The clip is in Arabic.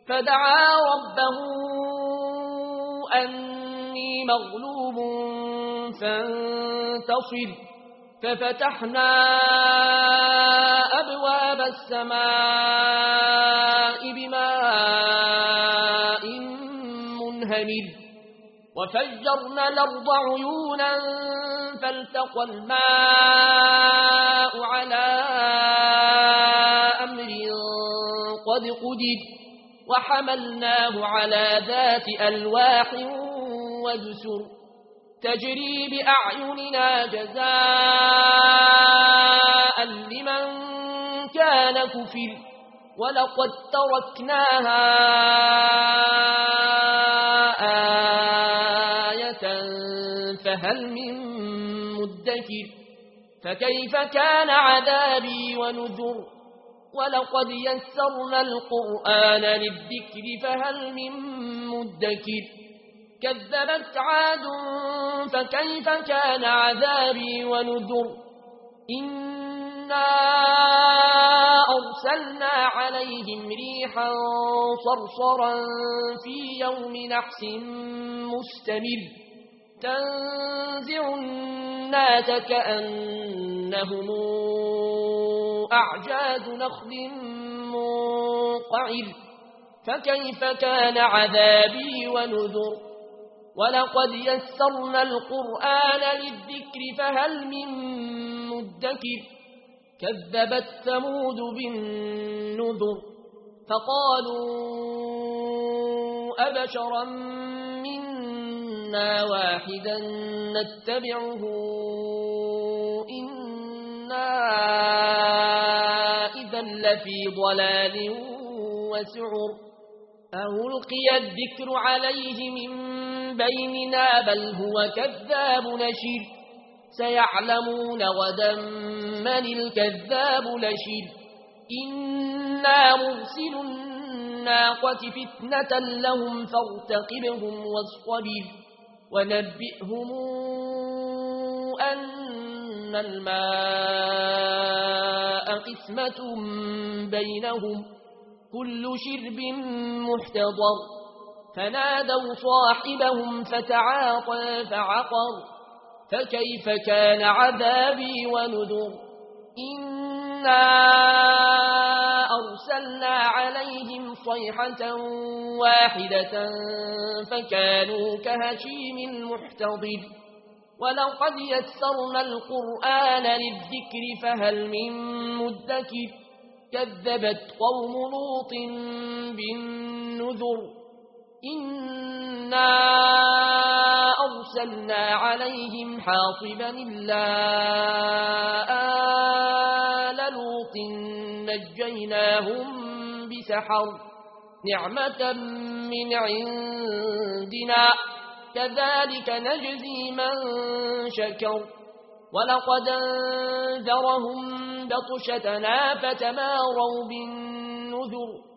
فدعا ربه أني مغلوب فانتصر ففتحنا أبواب السماء بماء منهمر وفجرنا الأرض عيونا فالتقى الماء على أمر قد قدر وحملناه على ذات ألواح ودسر تجري بأعيننا جزاء لمن كان كفر ولقد تركناها آية فهل من مدكر فكيف كان عذابي ونذر ولقد يسرنا القرآن للذكر فهل من مدكر كذبت عاد فكيف كان عذابي ونذر إنا أرسلنا عليهم ريحا صرصرا في يوم نحس مستمر تنزع الناس كأنهم أعجاز نخل منقعر فكيف كان عذابي ونذر ولقد يسرنا القرآن للذكر فهل من مدكر كذبت ثمود بالنذر فقالوا أبشرا منا واحدا نتبعه إنا إذا لفي ضلال وسعر ألقي الذكر عليه من بيننا بل هو كذاب نشر سيعلمون غدا من الكذاب لشر إنا مرسل الناقة فتنة لهم فارتقبهم واصطبر ونبئهم أن الماء قسمة بينهم كل شرب محتضر فنادوا صاحبهم فتعاطى فعقر فكيف كان عذابي ونذر إنا أرسلنا عليهم صيحة واحدة فكانوا كهشيم المحتضر ولقد يسرنا القرآن للذكر فهل من مدكر كذبت قوم لوط بالنذر إنا أرسلنا عليهم حاصبا إلا آل لوط نجيناهم بسحر نعمة من عندنا كذلك نجزي من شكر ولقد انذرهم بطشتنا فتماروا بالنذر